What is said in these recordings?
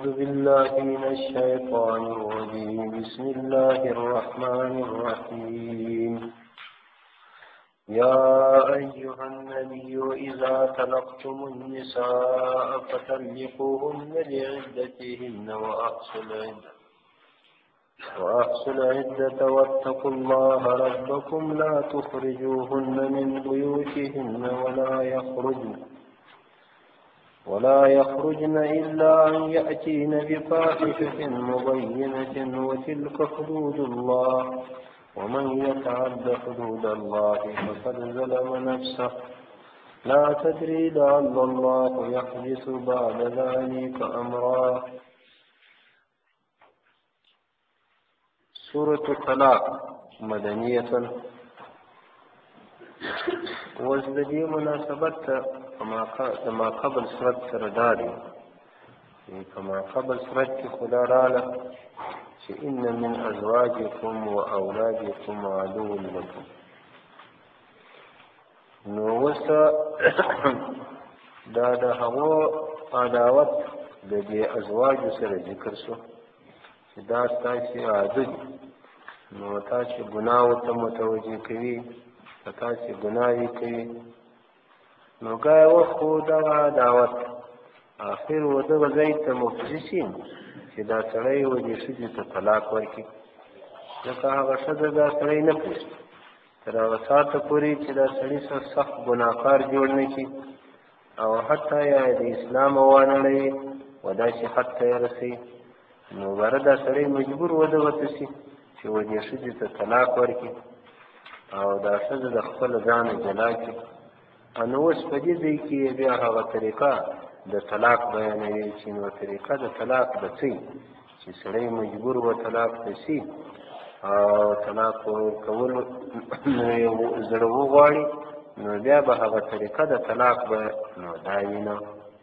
أعوذ بالله من الشيطان الرجيم بسم الله الرحمن الرحيم يا أيها النبي إذا طلقتم النساء فطلقوهن لعدتهن وأحصوا العدة واتقوا الله ربكم لا تخرجوهن من بيوتهن ولا يخرجن إلا أن يأتين بفاحشة مبينة وتلك حدود الله ومن يتعد حدود الله فقد ظلم نفسه لا تدري لعل الله يحدث بعد ذلك أمرا. سورة الطلاق مدنية وزدي مناسبت كما قبل سورة سرداري كما قبل سورة خدا راله إن من أزواجكم وأولادكم عدو لكم. نو وسه دا د هغو عداوت د دې ازواج سره ذکر شو چې دا ستاسې عادت نو تاسې ګناهو ته متوجه کوي تاسې ګناهي کوي نو ګای وخت خو دغه عداوت آخر و دغه ځای ته مفلسین چې دا سړی و دې ښځې ته طلاق ورکړي ځکه هغه ښځه دا سړی نه پرېږدي تر هغه ساعته پورې چې دا سړي سره سخت ګناهکار جوړ نه کړي او حتی یا د اسلام وانړوي و داسې حد ته یې رسوي نو بره دا سړی مجبور و دغه ته شي چې و دې ښځې ته طلاق ورکړي او دا ښځه د خپل ځانه جلا کړي. نو اوس په دې ځای کې بیا هغه طریقه د طلاق بیانوي چې نو طریقه د طلاق د څه چې سړی مجبور و طلاق ته شي او طلاق ورکولو زړه وغواړي نو بیا به هغه طریقه د طلاق به نو دا وي نه.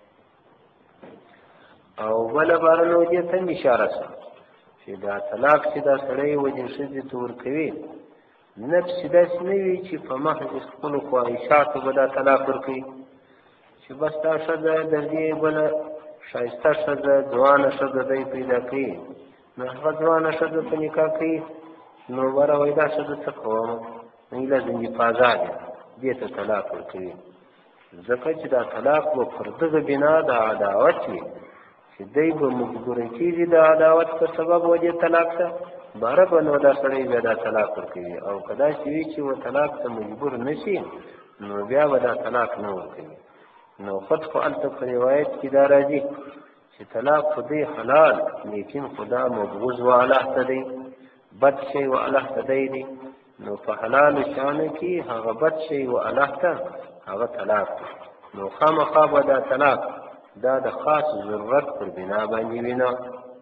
او بله باره نو دې ته هم اشاره شوه چې دا طلاق چې دا سړی وجې ښځې ته ورکوي نفس داسې نه وي چې په محض خپلو خواهشاتو به دا طلاق ورکوي چې بس دا ښځه د دې بله ښایسته ښځه ځوانه ښځه دی پیدا کوي نو هغه ځوانه ښځه په نکاح کوي نو بره وایي دا ښځه څه کوم ایله زندې په ازاد دې ته طلاق ورکوي ځکه چې دا طلاق به پر دغه بنا د عداوت وي چې دی به مجبوره کېږي د عداوت په سبب وجې طلاق ته باره به نو دا سړی بیا دا طلاق ورکوي او که داسې وي چې و طلاق ته مجبور نه شي نو بیا به دا طلاق نه ورکوي. نو خود خو هلته په روایت کې دا راځي چې طلاق خو دی حلال لیکن خدا مبغوض و الله ته دی بد شی و الله ته دی نو په حلالو شیانو کې هغه بد شی و الله ته هغه طلاق دی نو خامخا به دا طلاق دا د خاص ضرورت پر بنا باندې وینا.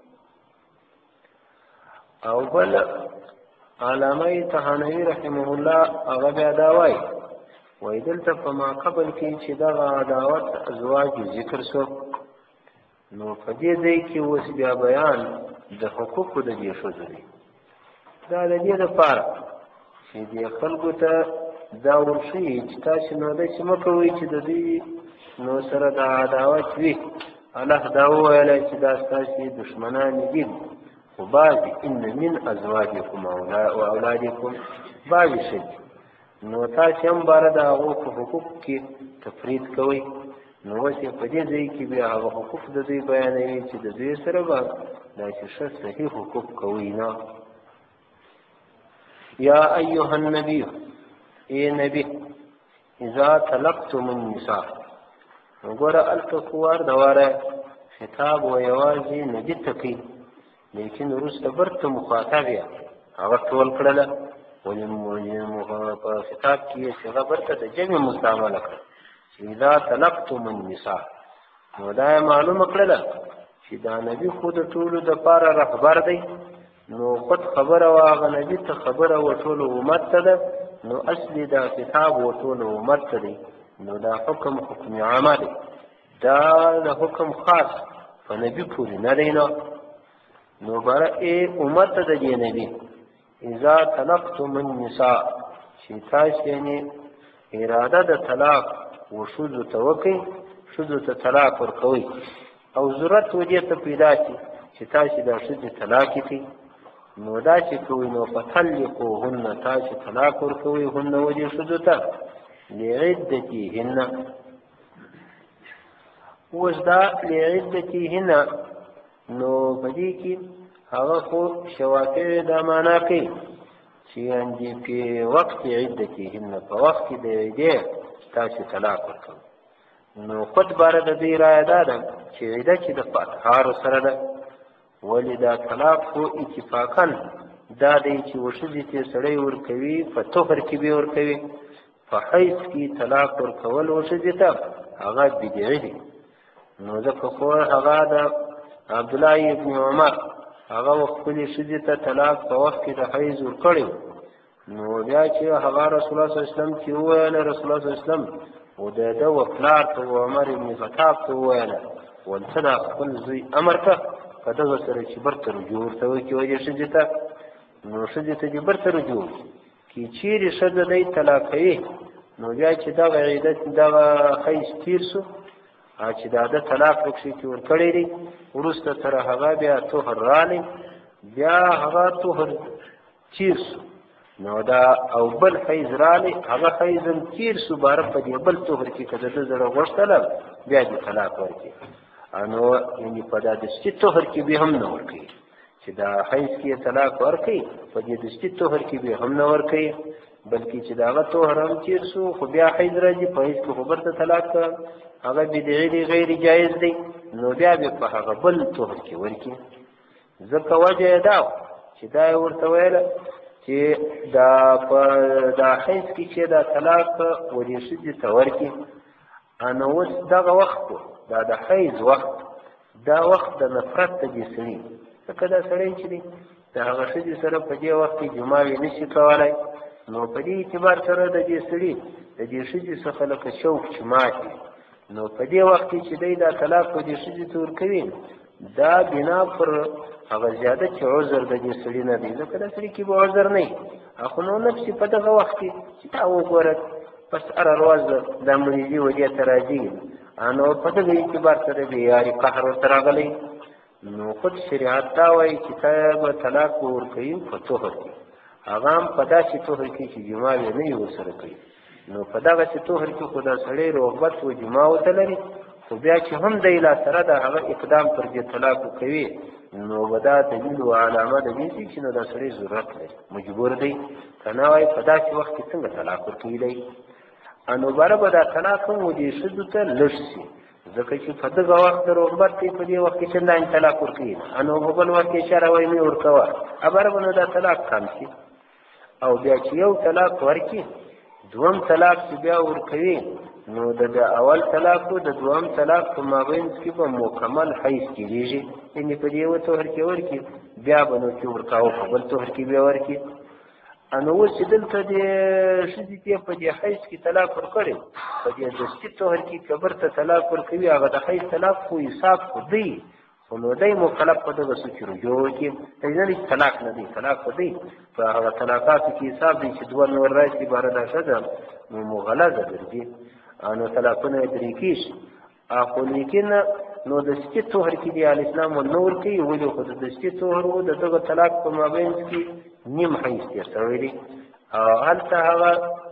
او بل علامه طحاوی رحمه الله هغه بیا دا وایي وایي دلته په ما قبل کې چې دغه عداوت ازواج ذکر شو نو په دې ځای کې اوس بیا بیان د حقوقو د دې ښځو دی دا د دې دپاره چې دې خلکو ته دا ورښیي چې تاسې نو داسې مه کوئ چې د دوی نو سره د عداوت وي الله دا وویلی چې دا ستاسې دښمنان دي خو بعضې ان من ازواجکم و اولادکم بعضې ښځې نو تاسې هم باره د هغو په حقوق کې تفرید کوئ نو اوس یې په دې ځای کې بیا هغه حقوق د دوی بیانوي چې د دوی سره به داسې ښه صحیح حقوق کوئ نه. یا ایها النبی ای نبی اذا طلقتم النساء وګوره هلته خو وار د واره خطاب و یوازې نبي ته کوي لیکن وروسته برته مخاطب یې هغه ټول کړله په خطاب کې یې صیغه برته د جمع مستعمله کړه چې اذا طلقتم النساء نو دا یې معلومه کړله چې دا نبي خو د ټولو دپاره رهبر دی نو خود خبره و هغه نبي ته خبره و ټولو امت ته ده نو اصلي دا خطاب و ټولو امت ته دی نو دا حکم عامه دی دا د حکم خاص په نبي پورې نه دی نو بره ای امت ته د دې نبي اذا طلقتم النساء چې تاسې یعنې اراده د طلاق و ښځو ته وکئ ښځو ته طلاق ورکوئ او ضرورت ودې ته پیدا شي چې تاسې دا ښځې طلاقې کړئ، نو دا چې کوئ نو فطلقوهن تاسې طلاق ورکوئ هن ودې ښځو ته لعدتهن. اوس دا لعدتهن نو په دې کې هغه خو شوافع دا معنا کوي چې یعنې په وخت عدتهن په وخت کې د عدې تاسې طلاق ورکوئ. نو خود باره د دې رایه دا ده چې عده چې د اطهارو سره ده، ولې دا طلاق خو اتفاقا دا دی چې وښځې ته سړی ورکوي په طهر کې به ورکوي، په حیض کې طلاق ورکول وښځې ته هغه بدعي دی. نو ځکه خو هغه د عبدالله ابن عمر هغه خپلې ښځې ته طلاق په وخت کې د حیض ورکړی، نو بیا چې هغه رسول الله صلی الله علیه وسلم چې وویله، رسول الله صلی الله علیه وسلم و د ده و پلار ته و عمر ابن خطاب ته وویله ولته دا خپل زوی امر ته په دغه سره چې برته رجوع ورته وکړي وجې ښځې ته، نو ښځې ته دې برته رجوع که چیرې ښځه دی طلاقوي، نو بیا چې دغه عدت دغه حیض تیر سو چې دا ده طلاق پکښې کې ورکړی دی، وروسته تر هغه بیا طهر رالی، بیا هغه طهر تیر سو، نو دا او بل حیض رالی هغه حیض هم تیر سو، باره په دې بل طهر کې که د ده زړه غوښتله بیا دې طلاق ورکړي. نو یعنې په دا دستي طهر کې به هم نه ورکوي چې دا حیض کې یې طلاق ورکوي، په دې دستي طهر کې به هم نه ورکوي، بلکې چې د هغه طهر هم تیر سو خو بیا حیض راځي، په حیض کې خو برته طلاق هغه بدعي دی، غیر جایز دی، نو بیا به په هغه بل طهر کې ورکړي. ځکه وجه یې دا چې دا یې ورته ویله چې دا په دا حیض کې چې دا طلاق ودې ښځې ته ورکړي، نو اوس دغه وخت دا د حیض وخت، دا وخت د نفرت د دې سړي، ځکه دا سړی چې دی د هغه ښځې سره په دې وخت کې جماع نه شي کولی، نو په دې اعتبار سره د دې سړي د دې ښځې څخه لکه شوق چې ماتي، نو په دې وخت کې چې دی دا طلاق په دې ښځې ته ورکوي، دا بنا پر هغه زیاده چې عذر د دې سړي نه دی، ځکه دا سړي کې به عذر نه وي، خو نو نفسي په دغه وخت کې چې دا وګوره بس هره ورځ دا مریضي ودې ته راځي، نو په دغه اعتبار سره به یاري قهر ورته راغلی، نو خود شریعت دا وایي چې ته به طلاق ورکوي په طهر کې، هغه هم په داسې طهر کې چې جماع یې نه وي ورسره کوي، نو په دغسې طهر کې خو دا سړی رغبت و جماع ورته لري، خو بیا چې هم دی لا سره د هغه اقدام پر دې طلاق کوي، نو به دا دلیل و علامه د دې چې نو دا سړی ضرورت لري، مجبور دی، که نه وایي په داسې وخت کې څنګه طلاق ورکوي دی. نو باره به دا طلاق هم و دې ښځو ته لږ شي، ځکه چې په دغه وخت د رغبت دی، په دې وخت کې چندانې طلاق ورکوي، نو په بل وخت کې شرع وایي مې ورکوه، باره به نو دا طلاق کم شي. او بیا چې یو طلاق ورکړي، دوم طلاق چې بیا ورکوي، نو د اول طلاق او د دوم طلاق په مابین کې به مکمل حیض کېږي، یعنې په دې یوه طهر کې ورکړي، بیا به نو چې ورکاوه په بل طهر کې بیا ورکړي. نو اوس چې دلته دې ښځې ته په دې حیض کې طلاق ورکړی، په دې دستي طهر کې که برته طلاق ورکوي، هغه د حیض طلاق خو حساب خو دی، خو نو دی مکلف په دغه څه کې رجوع وکړي، دی نه دی طلاق نه دی، طلاق خو دی په هغه طلاقاتو کې حساب دی چې دوه نور راشي، باره دا ښځه نو مغلظه ګرځي، نو طلاقونه یې درې کېږي، خو لیکن نو دستي طهر کې دی الاسلام ونه ورکوي، ولې خو د دستي طهر و د دغه طلاق په مابین کې نیم حیض تېر شوی دی، هلته هغه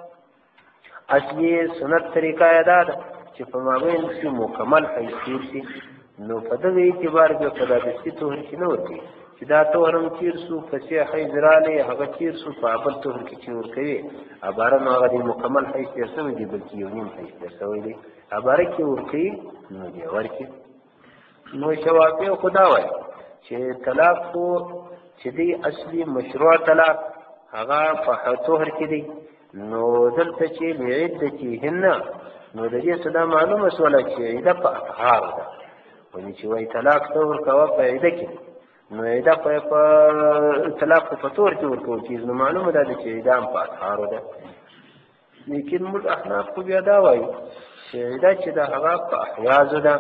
اصلي سنت طریقه یې دا ده چې په مابین کې مکمل حیض تېر شي، نو په دغه اعتبار بیا په دا دستي طهر کې نه ورکوي، چې دا طهر هم تېر سو، پسې حیض رالی هغه تېر سو، په بل طهر کې چې ورکوي، عباره نو هغه د مکمل حیض تېر شوی دی، بلکې یو نیم حیض تېر شوی دی، عباره کې ورکوي نو بیا ورکړي. نو شوافع خو دا وایي چې طلاق خو چې دی اصلي مشروع طلاق هغه په طهر کې دی، نو دلته چې لعدتهن، نو د دې څه دا معلومه شوله چې عده په اطهار ده، ولې چې وایي طلاق ته ورکوه په عده کې، نو عده خو یې په طلاق په طهر کې ورکوو کېږي، نو معلومه ده چې عده هم په اطهارو ده. لیکن موږ احناف خو بیا دا وایي چې عده چې ده هغه په احیازو ده،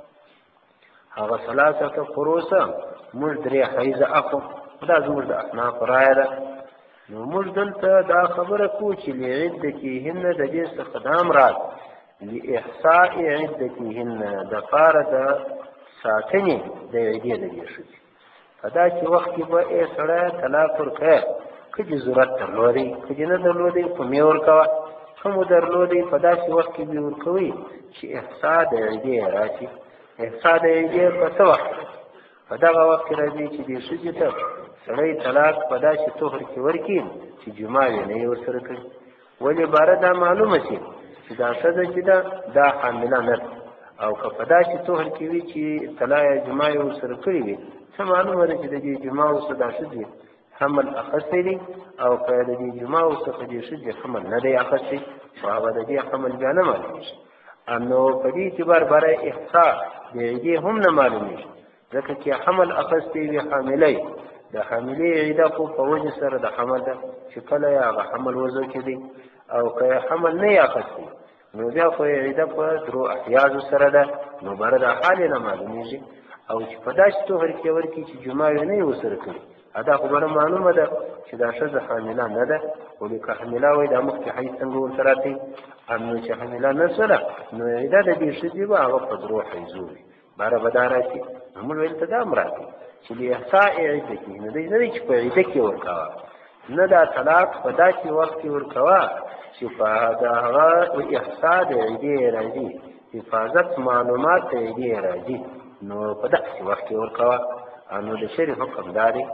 هغه ثلاثه قروسه، موږ درې حیضه اخو، دا زموږ د احناف رایه ده. نو موږ دلته دا خبره کوو چې لعدتهن د دې څخه دا مراد لإحصاء عدتهن، د پاره د ساتنې د عیدې د دې ښځې په داسې وخت کې به ای سړی طلاق ورکړه که دې ضرورت درلودی که دې نه درلودی خو مې ورکوه که مو درلودی په داسې وخت کې به ورکوئ چې احصا د عیدې راشي احصا د عیدې په څه وخت په دغه وخت کې راځي چې دې ښځې ته سړی طلاق په داسې طهر کې ورکړي چې جماع یې نه یې ورسره کړي ولې باره دا معلومه شي چې دا ښځه چې ده دا حامله نه ده او که په داسې طهر کې وي چې طلاق یا جماع یې ورسره کړي وي څه معلومه ده چې د دې جماع ورسره دا ښځې حمل اخیستی دی او که د دې جماع څخه دې ښځې حمل نه دی اخیستی خو هغه د دې حمل بیا نه معلومېږي نو په دې اعتبار برای احصا د عیدې هم نه معلومېږي ځکه چې حمل اخیستی وي حاملۍ د حاملې عیده خو په وجه سره د حمل ده چې کله یې هغه حمل وضع کېدی او که حمل نه یې اخیستی نو بیا خو یې عیده په درو احیازو سره ده نو بره د حال یې نه معلومېږي او چې په داسې طهر کې ورکړي چې جماع یې نه یې ورسره کړي دا خو بره معلومه ده چې دا ښځه حامله نه ده ولې که حامله وای دا مخکې حیض څنګه ورته راتی نو چې حامله نه شوله نو عیده د دې ښځې به هغه په درو حیضو وي باره به دا راشي نو موږ ویل ته دا هم راځي چې د احصاء عیده کې نه دی چې په عیده کې ورکوه نه دا طلاق په داسې وخت کې ورکوه چې په هغه احصاء د عیدې راځي حفاظت معلومات د عیدې راځي نو په داسې وخت کې ورکوه نو د شرع حکم دا دی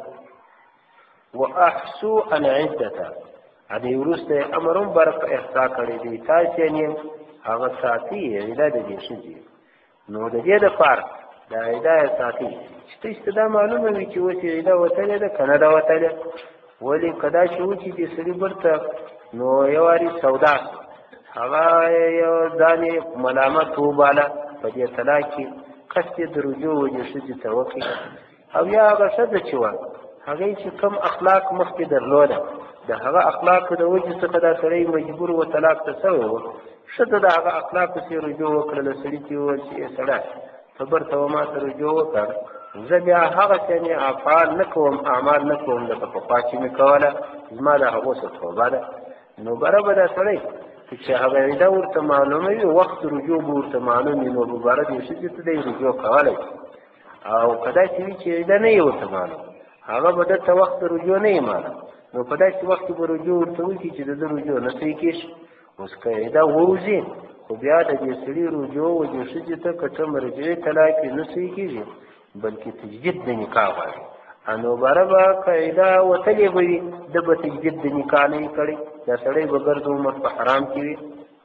واحصوا العده دې وروسته امر هم برق احصا کړی دی تاسو یې هغه ساتي عیده د دې ښځې نو د دې دپاره د عیده ساتي چې ته دا معلومه وي چې اوس عیده وتلې ده که نه ده وتلې ولې که داسې و چې دې سړي بېرته نو یو وارې سودا هغه یو ځان یې ملامت وباله په دې طلاق کې قصد یې د رجوع وجې ښځې ته وکړي او یا هغه ښځه چې وه هغې چې کوم اخلاق مخکې درلوده د هغه اخلاقو د وجې څخه دا سړی مجبور و طلاق ته شوی و ښځه د هغه اخلاقو چې رجوع وکړله سړي ته یې وویل چې ای سړی ته برته و ما ته رجوع وکړ زه بیا هغسې مې افعال نه کوم اعمال نه کوم لکه پخوا چې مې کوله زما د هغو څه توبه ده نو بره به دا سړی چې هغه عیده ورته معلومه وي وخت رجوع به ورته معلوم وي نو بباره دې ښځې ته دی رجوع کولی او که داسې وي چې عیده نه یې ورته معلوم هغه به درته وخت رجوع نه یې معلوم نو په داسې وخت کې به رجوع ورته وکړي چې د ده رجوع نه صحیح کېږي اوس که عیده ووځي خو بیا د دې سړي رجوع و دې ښځې ته که ته مرجعي طلاق یې نه صحیح کېږي بلکې تجدید د نکاح غواړي نو باره به که عیده وتلې به وي ده به تجدید د نکاح نه یې کړی دا سړی به ګرد عمر په حرام کې وي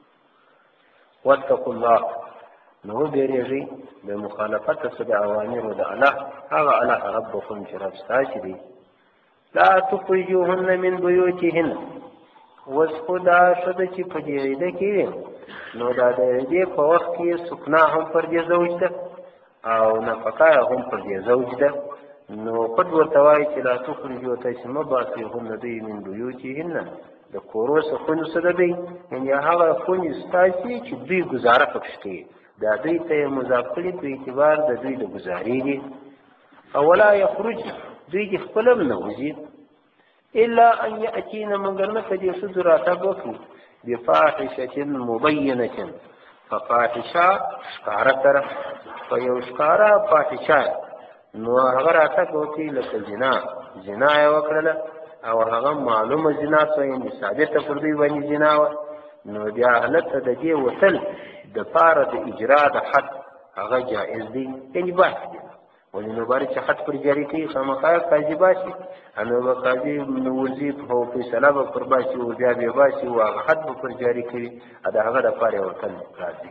واتقوا الله نو وبېرېږئ د مخالفت څخه د اوامرو د الله هغه الله ربکم چې رب ستاسې دی لا تخرجوهن من بیوتهن اوس خو دا ښځه چې په دې عیده کې وي نو دا د عیدې په وخت کې سکنا هم پر دې زوج ده او نفقه هم پر دې زوج ده نو خود ورته وایي چې لا تخرجو تاسې مه باسئهن دوی من بیوتهن د کورو څخه خونو څه ده دوی یعنې هغه خونې ستاسې چې دوی ګزاره پکښې کوي دا دوی ته یې مضاف کړي په اعتبار د دوی د ګزارې دي او ولا یخرج دوی دې خپله هم نه وځي الا ان یأتین مګر نه که دې ښځو راتګ وکړي بفاحشة مبینة ففاحشه ښکاره سره په یو ښکاره فاحشه نو هغه راتګ وکړي لکه زنا یې وکړله او هغه معلومه زنا شوه یعنې ثابته پر دوی باندې زنا وه نو بیا هلته د دې وتل دپاره د اجرا د حد هغه جایز دی یعنې بحث دی ولې نو بارې چې حد پر جاري کوي خامخا قاضي باسي نو به قاضي ورځي او فیصله به پر باسي او بیا به باسي او هغه حد به پر جاري کوي د هغه دپاره یې وتل راځي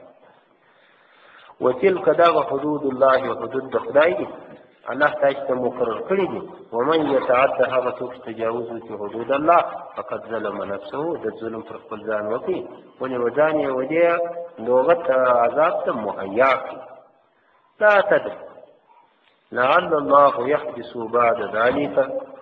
وتلک دغه حدود الله حدود د خدای دي الله تاسو ته مقرر کړي دي ومن يتعد هغه څوک تجاوز وکړي حدود الله فقد ظلم نفسه د ظلم پر خپل ځان وکړي ولې وځان یې ودې لغت عذاب ته مهیا کړي لا تدري لعل الله يحدث بعد ذلك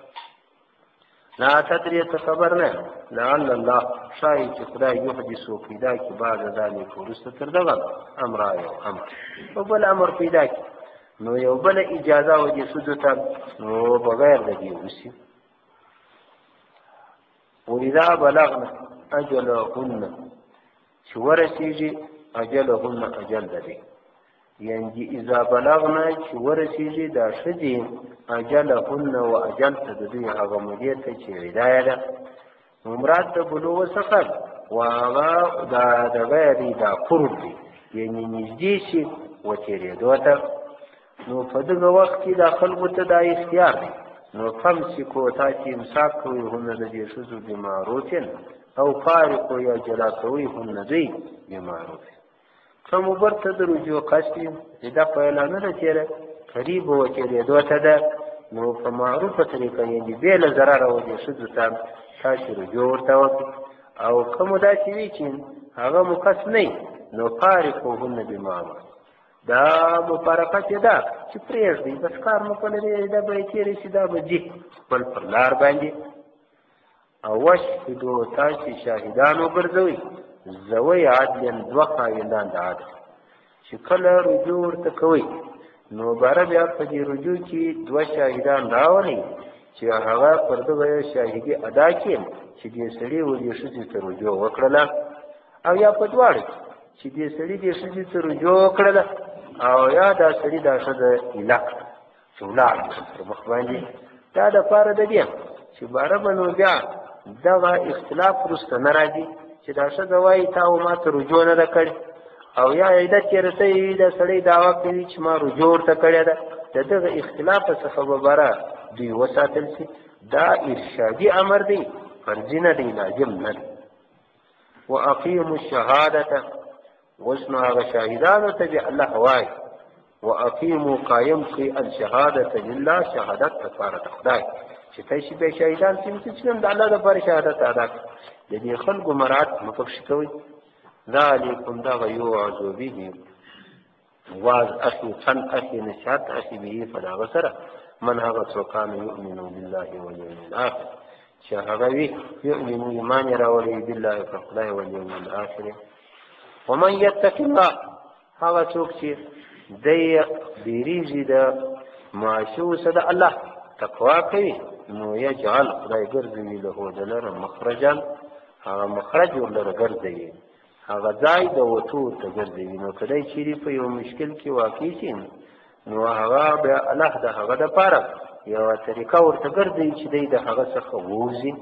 لا تدري خبر نه لعل الله شاید چې خدای يحدث پیدا کی بعد ذلك ورسته تر دغه امر یو امر او بل امر پیدا کی نو یو بل اجازه و دې ښځو ته نو بغیر د دې وشي وإذا بلغن أجلهن چې ورسېږي اجلهن اجل د دې یعنی اذا بلغنا چې ورسیږي دا ښځې اجلهن و اجل ته د دوی هغه مودې ته چې ودایه ده مراد د بلوغ څخه و هغه د غیر دا قرب دی یعنی نږدې شي وتېرېدو ته نو په دغه وخت کې دا خلکو ته دا اختیار دی نو فامسکو تاسې امساک کوئ هن د دې ښځو بمعروف او فارقو یا جلا کوئ هن دوی بمعروف که مو برته د رجوع قصد چې دا په اعلان نه ده تېره قریب وتېرېدو ته ده نو په معروفه طریقه یعنې بې له ضرره و دې ښځو ته تاسې رجوع ورته وکړئ او که مو داسې وي چې هغه مو قصد نه نو فارقوهن بمعروف دا مفارقت یې ده چې پرېږدئ بس کار مو په لري دا به یې تېرې شي دا به ځي خپل پر لار باندې او وشهدو تاسې شاهدان وګرځوئ ذوی عدل دوه خاوندان د عدل چې کله رجوع ورته کوئ نو باره بیا په دې رجوع کې دوه شاهدان راولئ چې هغه پر دغه شاهدي ادا کړي چې دې سړي و دې ښځې ته رجوع وکړله او یا په دواړه چې دې سړي دې ښځې ته رجوع وکړله او یا دا سړي دا ښځه ایله کړه چې ولاړ پر مخ باندې دا دپاره د دې چې باره به نو بیا دغه اختلاف وروسته نه راځي چې دا ښځه وایي تا و ما ته رجوع نه ده کړې او یا عیده تېره شوې وي دا سړی دعوه کوي چې ما رجوع ورته کړې ده د دغه اختلاف څخه به بره دوی وساتل شي دا ارشادي امر دی فرضي نه دی لازم نه دی واقیموا الشهادة اوس نو هغه شاهدانو ته به الله وایي واقیموا قایم کړئ الشهادة لله شهادت لپاره د خدای چې تاسې به شهیدان چې د الله لپاره شهادت ادا کړئ د دې خلکو مراعات مه پکښې کوئ ذلکم دغه یوعظ به واز اخي فن اخي نشاط اخي به فدغه سره من هغه څوک کان یؤمن بالله والیوم الاخر چې هغه وي یؤمن ایمان راوړي بالله په خدای والیوم الاخر ومن یتق الله هغه څوک چې دی بیریږي د معاشو سره د الله تقوا کوي نو یجعل خدای ګرځوي له دلره مخرجا هغه مخرج ورلره ګرځوي هغه ځای د وتو ته ګرځوي نو کله چیرې په یو مشکل کې واقع شي نو هغه بیا الله د هغه دپاره یوه طریقه ورته ګرځوي چې دی د هغه څخه ووځي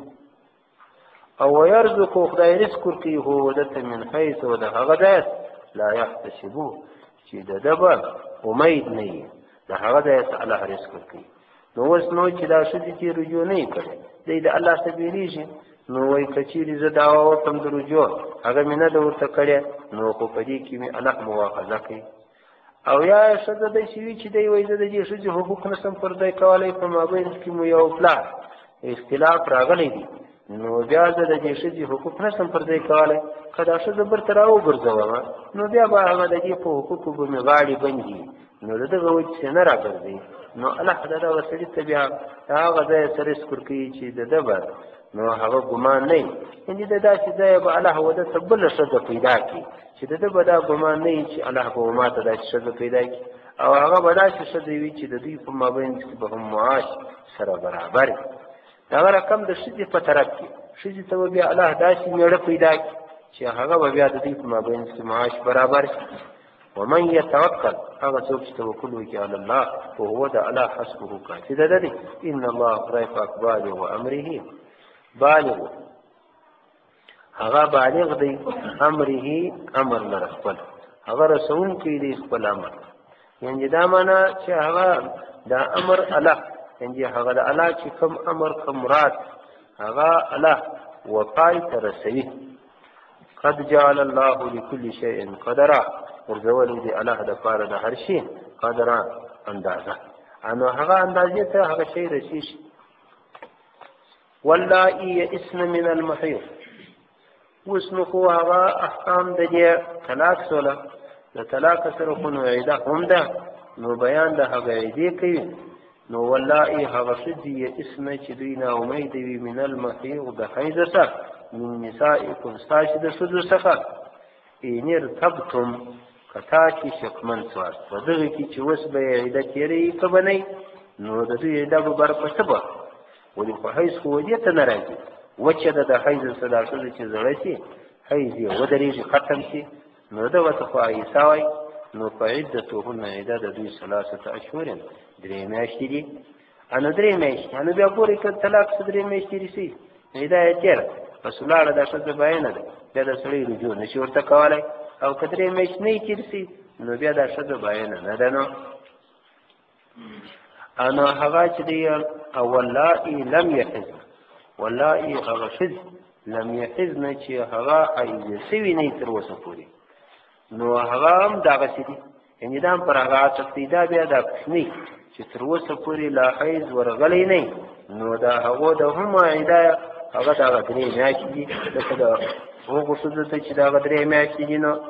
او ویرزقو خدای رزق ورکوي هو دته من حیث د هغه ځای لا یحتسبو چې د ده به امید نه وي د هغه ځای ته الله رزق ورکوي نو اوس نو چې دا ښځې چې رجوع نه یې کړی دی د الله څخه بیریږي نو وایي که چیرې زه دعوه وکړم د رجوع هغه مې نه ده ورته کړې نو خو په دې کې مې الله مواخذه کوي او یا ښځه داسې وي چې دی وایي زه د دې ښځې حقوق نه شم پر ځای کولی په مابین کې مو یو پلار اختلاف راغلی دی نو بیا زه د دې ښځې حقوق نه شم پر ځای کولی که دا ښځه برته راوګرځومه نو بیا به هغه د دې په حقوقو به مې غاړې بندي نو د دغه وجې نه راګرځي نو الله د دغه سړي ته بیا هغه ځای ته رزق ورکوي چې د ده به نو هغه ګمان نه وي یعنې د داسې ځایه به الله و ده ته بله ښځه پیدا کړي چې د ده به دا ګمان نه وي چې الله به ما ته داسې ښځه پیدا کړي او هغه به داسې ښځه وي چې د دوی په مابین کې به هم معاش سره برابر وي دغه رقم د ښځې په طرف کې ښځې ته به بیا الله داسې مېړه پیدا کړي چې هغه به بیا د دوی په مابین کې معاش برابر شي ومن يتوکل هغه څوک چې توکل وکړي علی الله وهو د الله حسبه کافي ده دی ان الله خدای پاک بالغ امره بالغ هغه بالغ دی امره امر لره خپل هغه رسونکی دی خپل امر یعنې دا معنا چې هغه دا امر الله یعنې هغه د الله چې کوم امر کوم مراد هغه الله وپای ته رسوي قد جعل الله لكل شيء قدرا ورځولی دی الله دپاره د هر شي قدره اندازه نو هغه اندازې ته هغه شی رسېږي واللائي یئسن من المحیض اوس نو خو هغه احکام د دې طلاق سوله د طلاق سره خو نو عیده هم ده نو بیان د هغه عیدې کوي نو واللائي هغه ښځې یئسن چې دوی ناامیده وي من المحیض د حیض څخه من نسائکم ستاسې د ښځو څخه ان ارتبتم کتا چې شکمن سواست په دغه کې چې اوس به یې عیده تېروي که به نه نو د دوی عیده به برپسه به ولې خو حیض خو ودې ته نه راځي وچه ده د حیض څخه دا ښځه چې زړه شي حیض یې ودرېږي ختم شي نو دغه ته خو عیسه وایي نو فعدتهن عده د دوی 3 اشهر 3 میاشتې دي. انو 3 میاشتې انو بیا ګورې که طلاق څه 3 میاشتې رسي عده یې تېره بس ولاړه دا ښځه باینه ده بیا د سړی رجوع نشي ورته کولی او که 3 میاشتې نه یې تېر سي نو بیا دا ښځه باینه نه ده. نو انو هغه چې دی واللائي لم يحضن واللائي هغه ښځې لم يحضن چې هغه حیضې سوي نه تر اوسه پورې نو هغه هم دغسې دي یعنې دا هم پر هغه عطف دی دا بیا دا کوچنۍ چې تر اوسه پورې لا حیض ورغلی نه نو د هغو د هم عده هغه دغه 3 میاشتې دي لکه د هغو ښځو ته چې دغه 3 میاشتې دي. نو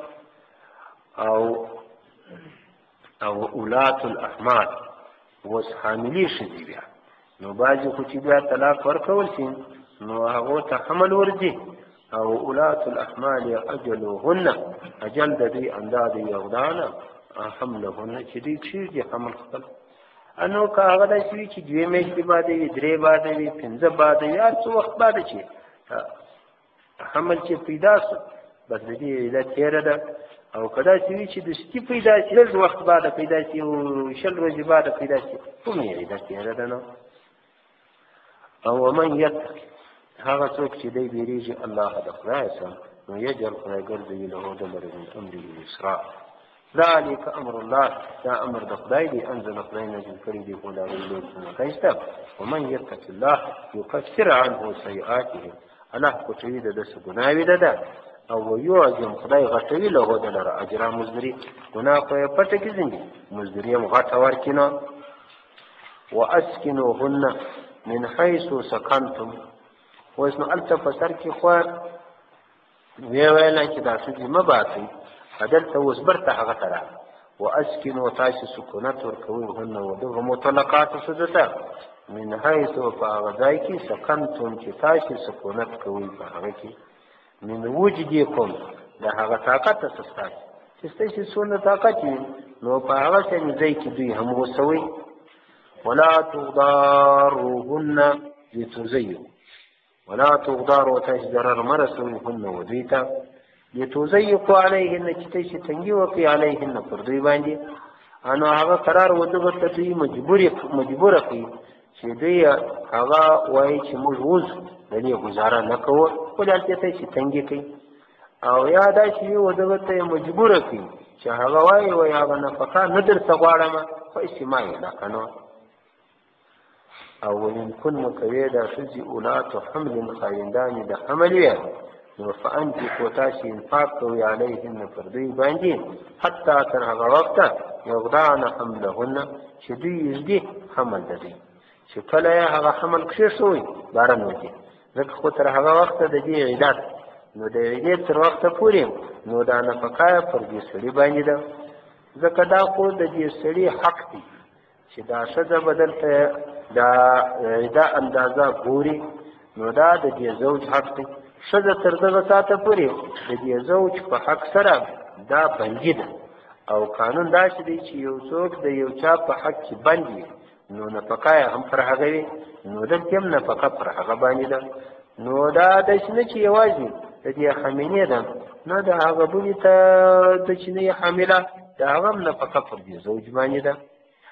او اولات الاحمال اوس حاملې ښځې بیا نو بعضې خو چې بیا طلاق ورکول شي نو هغو ته حمل ورځي او اولات الاحمال اجلهن اجل د دوی انداز یغدانه حملهن چې دوی کښېږدي حمل خپل. نو که هغه داسې وي چې 2 میاشتې باده وي 3 باده وي 5 باده وي هر څه وخت باده چې حمل چې پیدا شو بس د دې عده تېره ده. او که داسې وي چې دستي پیدا شي لږ وخت باده پیدا شي او 20 ورځې باده پیدا شي کوم یې عده تېره ده. نو او ومن یتق هغه څوک چې دی بیریږي الله د خدای څخه نو یجعل خدای ګرځوي له د لرې من امره یسرا ذلك امر الله دا امر د خدای دی انزل خدای نازل کړی دی خو دا ویلو څنګه ومن یتق الله یکفر عنه سیئاته الله کوټوي د دسه ګناوي ده او ويعظم خدای غټوي له د لره اجر مزدری ګناه په پټه کې ځینې مزدری هم غټه ورکینو. واسكنوهن من حيث سكنتم اوس نو الته په سر کې خو ویل چې دا څه ما باتي عدالت اوس برته هغه ترا واسكنوا تاسو سکونت ورکوي هن او د مطلقات سدته من حيث فغذای کې سكنتم چې تاسو سکونت کوي په هغه کې من وجدكم دا هغه طاقت تاسو چې تاسو سونه طاقت نو په هغه ځای کې دوی هم وسوي. ولا تغضاروهن لتزينوا ولا تغضاروا تجدر مرسوهن وديتا لتزيقوا عليهن چې تاسو تنګي وکي عليهن پر دوی باندې انو هغه قرار ودغه ته دوی مجبور کړي چې دوی هغه وایي چې موږ اوس د دې گزاره نه کوو ولې تاسو تنګي کوي او یا دا چې ودغه ته مجبور کړي چې هغه وایي هغه نفقه نه درته غواړم پیسې ما نه کنو. او وإن كن كويدا خزي أولات حمل خايندان دا حمل فأنت قوتاشي انفاقوا عليهن فردي باندين حتى تنهغ وقتا يغضعن حملهن شدي يزدي حمل دي شكلا يا هغا حمل كشير سوي بارن وجي ذلك خطر هغا وقتا دي عدات نو دا عدات تر وقتا پوریم نو دا نفقايا فردي سري باندي دا ذلك دا خود دي سري حق دي چې دا ښځه بدل ته دا اندازه ګوري نو دا د دې زوج حق دی. ښځه تر دغه ساعته پورې د دې زوج په حق سره دا بندي ده او قانون داسې دی چې یو څوک د یو چا په حق کې بند وي نو نفقه یې هم پر هغه وي نو دلته هم نفقه پر هغه باندې ده. نو دا داسې نه چې یوازې د دې حاملې ده نه د هغه بلې ته د چې نه یې حامله د هغه هم نفقه پر دې زوج باندې ده.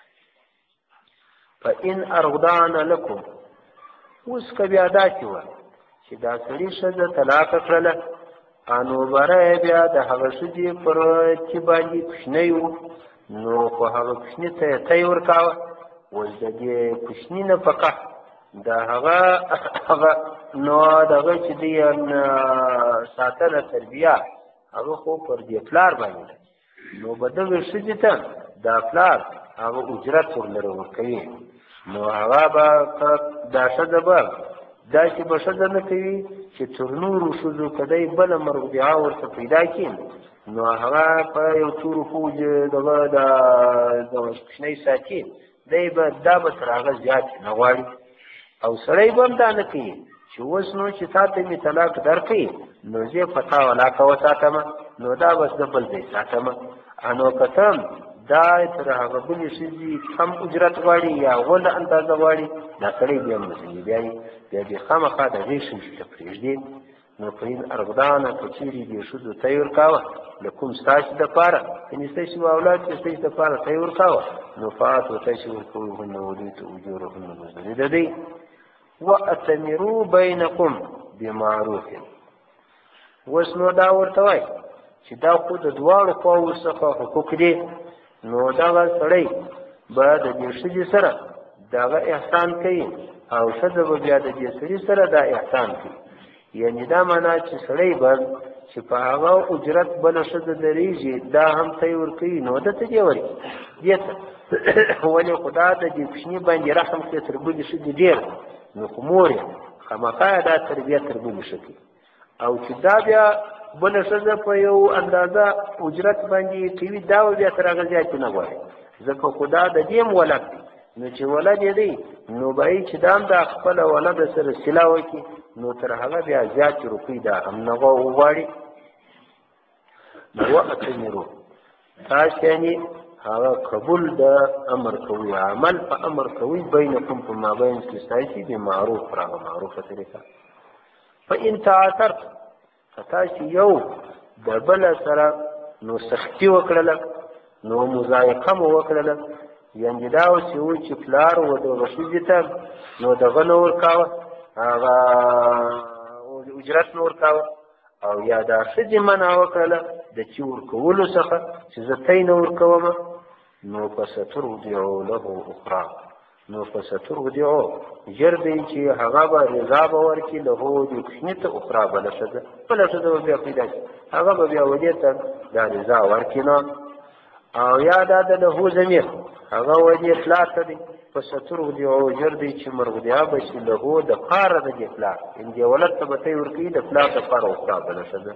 فإن أرضعن لكم اوس که بیا داسې وه چې دا سړي ښځه طلاق کړله انو بره بیا د هغه ښځې پر چې باندې کوچنی و نو خو هغه کوچني ته یې تی ورکاوه اوس د دې کوچني نفقه د هغه نو دغه چې دی ساتنه تربیه هغه خو پر دې پلار باندې نو به دغه ښځې ته دا پلار هغه اجرت ورلره ورکوي نو هغه به دا ښځه به داسې به ښځه نه کوي چې تر نورو ښځو که دی بله مرضعه ورته پیدا کړي نو هغه په یو تورو فوج دغه د کوچنی ساتي دی به دا به تر هغه زیات نه غواړي او سړی به هم دا نه کوي چې اوس نو چې تا ته مې طلاق درکړي نو زه په تا ولاکه وساتمه نو دا بس د بل ځای ساتمه انو که ته دا تر هغه بلې ښځې کم اجرت غواړي یا غوله اندازه غواړي دا سړی بیا هم نه بیا دې خامخا د هغې ښځې ته پرېږدي نو په این ارغدانه کچيري دې شذو تیور کاوه لکم ستاسو د پاره ان ستاسو اولاد چې ستاسو د پاره تیور کاوه نو فات او تاسو ورکوهن وليت اجورهن مزيد دي واتمروا بينكم بمعروف وسنو دا ورته وای چې دا خو د دواړو خواو څخه حقوق دي نو دا سړی به د دې شذې سره داغه احسان کوي او ښځه به بیا د دې سړي سره دا احسان کوي یعنی دا معنا چې سړی به چې په هغه اجرت بله ښځه درېږي دا هم تی ورکوي نو ده ته دې ورکړي دې ته ولې خدا د دې کوچني باندې رحم کړي تر بلې ښځې ډېر نو خو مور یې خامخا دا تربیه تر بلې ښه کوي او چې دا بیا بله ښځه په یو اندازه اجرت باندې کوي دا بیا تر هغه زیاتې نه غواړي ځکه خدا د دې هم ولد دی نو چې ولد یې دی نو به یې چې دا هم د خپله ولده سره صله وکړي نو تر هغه بیا زیاتې روپۍ دا هم نه وغواړي نو واتمرو تاسو یعنې هغه قبول د امر کوي عمل په امر کوي بینکم په مابین کې ستاسې بمعروف پر هغه معروفه طریقه فإن تعاثرت فتاسو یو د بله سره نو سختي وکړله نو مضایقه مو وکړله یعنې دا اوس یو چې پلار و دغه ښځې ته نو دغه نه ورکاوه هغه اجرت نه ورکاوه او یا دا ښځې منع وکړله د چې ورکولو څخه چې زه تی نه ورکومه نو فسترضعو له اخرى نو فسترضعو ژر دی چې هغه به رضا به ورکړي له دې کوچني ته اخرى بله ښځه به بیا پیدا شي هغه به بیا ودې ته دا رضا ورکړي نو او یا دا د له ضمیر هغه ودې پلار ته دی فسترضعو ژر دی چې مرغدیا به شي له د پاره د دې پلار ان دې ولد ته به تی ورکوي د پلار دپاره اخرى بله ښځه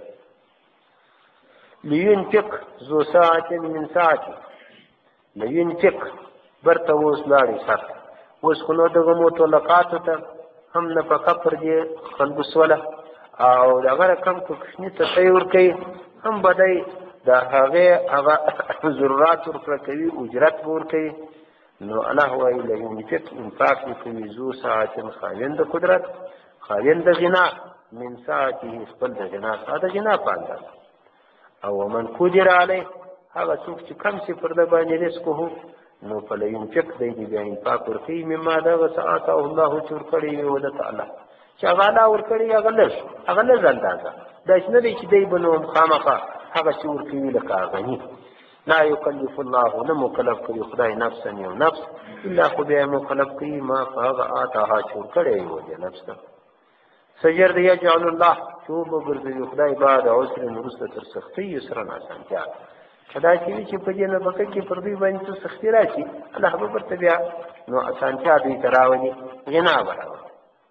لینفق ذو ساعة من ساعته لینفق برته اوس لاړې سر اوس خو نو دغه مطلقاتو ته هم نفقه پر دې خلکو سوله او دغه رقم که کوچني ته تی ورکوي هم به دی د هغې هغه ضرورات ورکړه کوي اجرت به ورکوي نو الله وایي لینفق انفاق دې کوي ذو ساعة خاوند د قدرت خاوند د غنا من ساعته خپل د غنا د غنا په اندازه او ومن قدر علیه هغه څوک چې کم شي پر ده باندې رزقه نو فلینفق دی دې بیا انفاق ورکوي مما دغه څه آتاه الله چې ورکړی وي و ده الله چې هغه الله ورکړی هغه لږ اندازه داسې نه دی چې دی به نو خامخا هغه چې ورکوي لکه غني لا یکلف الله نه مکلف کوي خدای نفسا یو نفس الا خو بیا مکلف کوي ما په هغه آتاها چې ورکړی وي و دې نفس ته سجر دی یجعل الله چې وبګرځوي خدای بعد عسر وروسته تر سختۍ یسرا اسانتیا دا چې وي چې په دې نفقه کې پر دوی باندې څه سختي راشي الله به ورته بیا نو اسانتیا دوی ته راولي غنا به راولي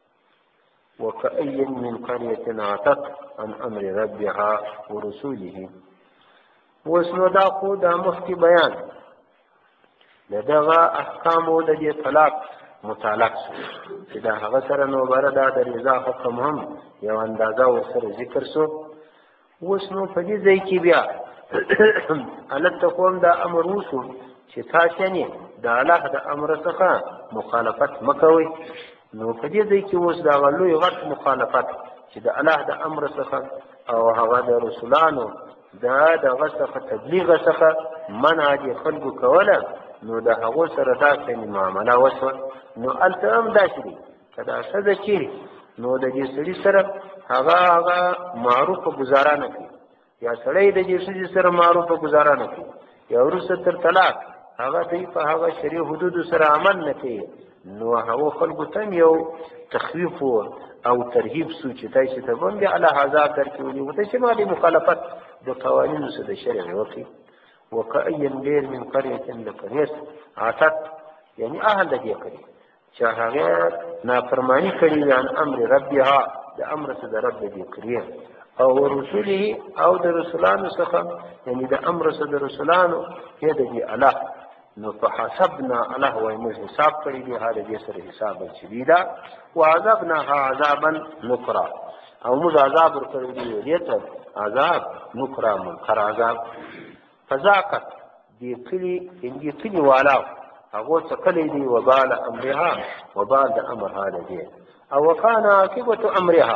وكأي من قرية عتت عن أمر ربها ورسوله واسنو دا خو دا مخکې بیان د دغه احکامو د دې طلاق متعلق شو چې دا هغه سره نو بره دا د رضا حکم هم یو اندازه ورسره ذکر شو اوس نو په دې ځای کې بیا هلته خو هم دا امر وشو چې تاسو یې د الله د امر څخه مخالفت مه کوئ نو په دې ځای کې اوس دا لوی غټ مخالفت چې د الله د امر څخه او هغه د رسولانو دغه څخه تبلیغ څخه منع دي خلکو کوله نو د هغو سره داسې معامله وشوه نو هلته هم داسې دي که دا ښځه چیرې نو د دې سړي سره هغه معروفه ګزاره نه کوي یا سړی د دې ښځې سره معروفه ګزاره نه کوي یا وروسته تر طلاق هغه دوی په هغه شرعي حدودو سره عمل نه کوي نو هغو خلکو ته هم یو تخویف او ترهیب سو چې تاسو ته هم بیا الله عذاب درکوي او تاسو ما دې مخالفت د قوانینو سره د شرع وکړي وكأي ډېر من قرية لقرية عتت یعنی اهل د دې قرية چې هغه نافرمانی کړي عن امر ربها د امر سره د رب دې قرية او رسوله او د رسولانو څخه یعنی د امر سره د رسولانو کې د دې الله نو فحسبنا الله وای موږ حساب کړی دی هغه دې سره حساب شدیدا وعذبناها عذابا نكرا او موږ عذاب ورکړی دی دې ته عذاب نكرا منکر عذاب فذاقت دې کلی والا هغه څه کلی دی وبال امرها وبال د امر هذا دی او وكان عاقبه امرها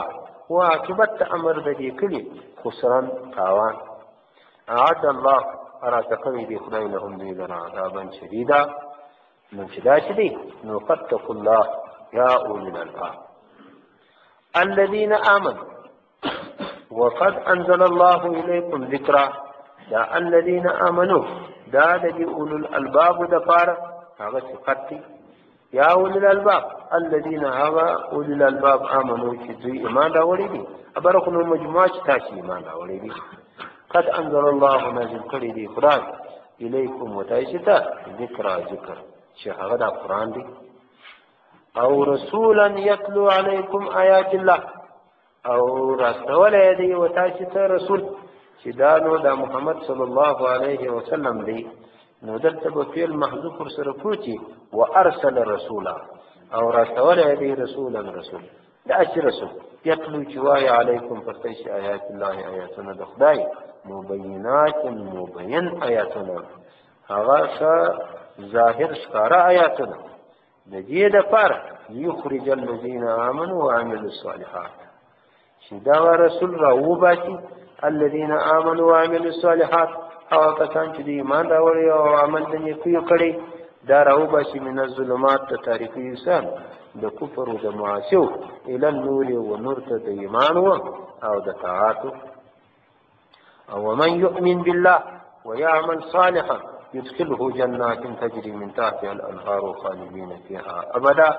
وعاقبت امر د دې کلي خسران تاوان. اعد الله اراتقوي دي خدای لهم دي لنا عذابا شديدا. نو چې دا چې دي نو فاتقوا الله يا اولي الالباب الذين امنوا وقد انزل الله اليكم ذكرا. دا الذين امنوا دا د اولو الالباب د پاره هغه صفت دي. یا اولي الالباب الذين هغه اولي الالباب امنوا چې دوی ایمان راوړي دي. ابرخ نو مجموعه چې تاسو ایمان راوړي دي. قد انزل الله نازل کړي دي قرآن الیکم وتایشتا ذکر چې هغه دا قرآن دی. او رسولا یتلو علیکم آیات الله او رسول دی وتایشتا رسول چې دا نو دا محمد صلی الله علیه وسلم دی. نو دلته به فعل محذوف پر سره پروتي وارسل رسولا او رسول دی رسولا رسول دا چې رسول یتلو چې وایي علیکم فتیش آیات الله آیاتنا د خدای مبینات مبین آیاتنا هغه ظاهر ښکاره آیاتنا د دې دپاره یخرج الذین آمنوا وعملوا الصالحات چې دا رسول را وباسي الذین آمنوا وعملوا الصالحات هغه کسان چې د ایمان راوړي او عمل د نیکیو کړی دا را وباسي من الظلمات د تاریکي انسان د کفر او د معاصیو الی النور و نور ته د ایمان او د طاعات. او ومن يؤمن بالله ويعمل صالحا يدخله جنات تجري من تحتها الانهار خالدين فيها ابدا.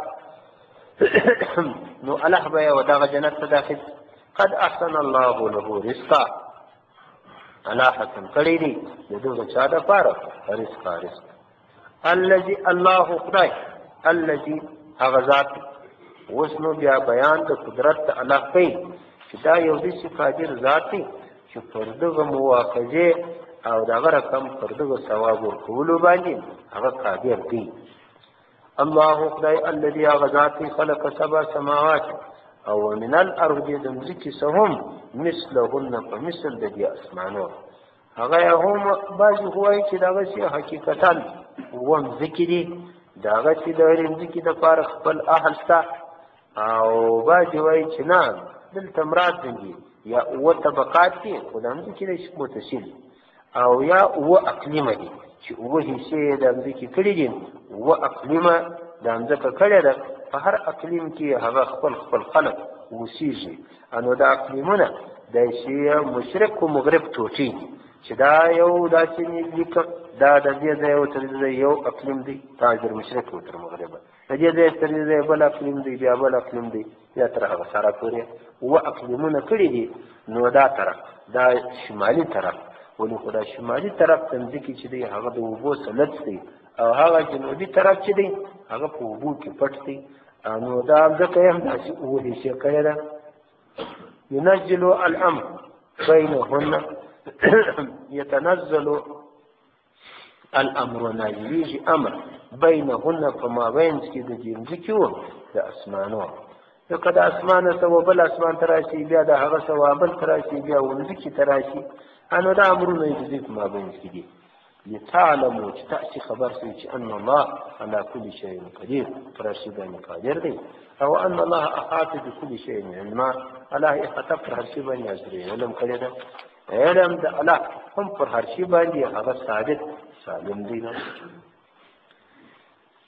نو الله بیا ودغه جنت ته داخل. قد احسن الله له رزقا الله حسن کړی دی د دغه چا دپاره رزق الذي الله خدای الذي هغه ذات. اوس نو بیا بیان د قدرت الله کوي چې دا یو داسې قادر ذات دی چې پر دغه مواخذې او دغه رقم پر دغه ثواب ورکولو باندې هغه قادر دی. الله خدای الذي هغه ذات خلق سبع سماوات او من الارض د مځکې څه هم مثلهن په مثل د دې اسمانو هغه هم بعضې خو وایي چې دغه شي حقیقتا مځکې دي دغه چې د هرې مځکې دپاره خپل اهل شته او بعضې وایي چې نه دلته مراد دي یا اووه طبقات دي خو د مځکې د متصل او یا اووه اقلیمه دي چې اووه حصې د مځکې کړي دي اووه اقلیمه د مځکه کړې ده. په هر اقلیم کې هغه خپل خلق اوسیږي. نو دا اقلیمونه د شي مشرق او مغرب ټوټې دي چې دا یو داسې لیکه دا د دې ځای او تر دې یو اقلیم دی تر مشرق او تر مغرب د دې ځای تر دې بل اقلیم دی بیا بل اقلیم دی یا تر هغه سره پورې اووه اقلیمونه کړي دي. نو دا طرف دا شمالي طرف ولې خو دا شمالي طرف ته مځکې چې دی هغه د اوبو سلط دی او هغه جنوبي طرف چې دی هغه په اوبو کې پټ دی. نو دا ځکه هم داسې اووه حصې کړې ده. ينزل الامر بینهن يتنزل الامر نازلیږي امر بینهن په مابین کې د دې مځکې د اسمانو. نو که د اسمانه څه و بل اسمان ته راشي بیا د هغه څه و بل ته راشي بیا مځکې ته راشي. نو دا امرونه یې د دې په مابین کې دي. لتعلموا چې تاسې خبر شئ چې ان الله على كل شيء قدير پر هر شي باندې قادر دی. او ان الله احاط بكل شيء علما الله احاطه پر هر شي باندې علم کړی ده. علم د الله هم پر هر شي باندې هغه ثابت سالم دی.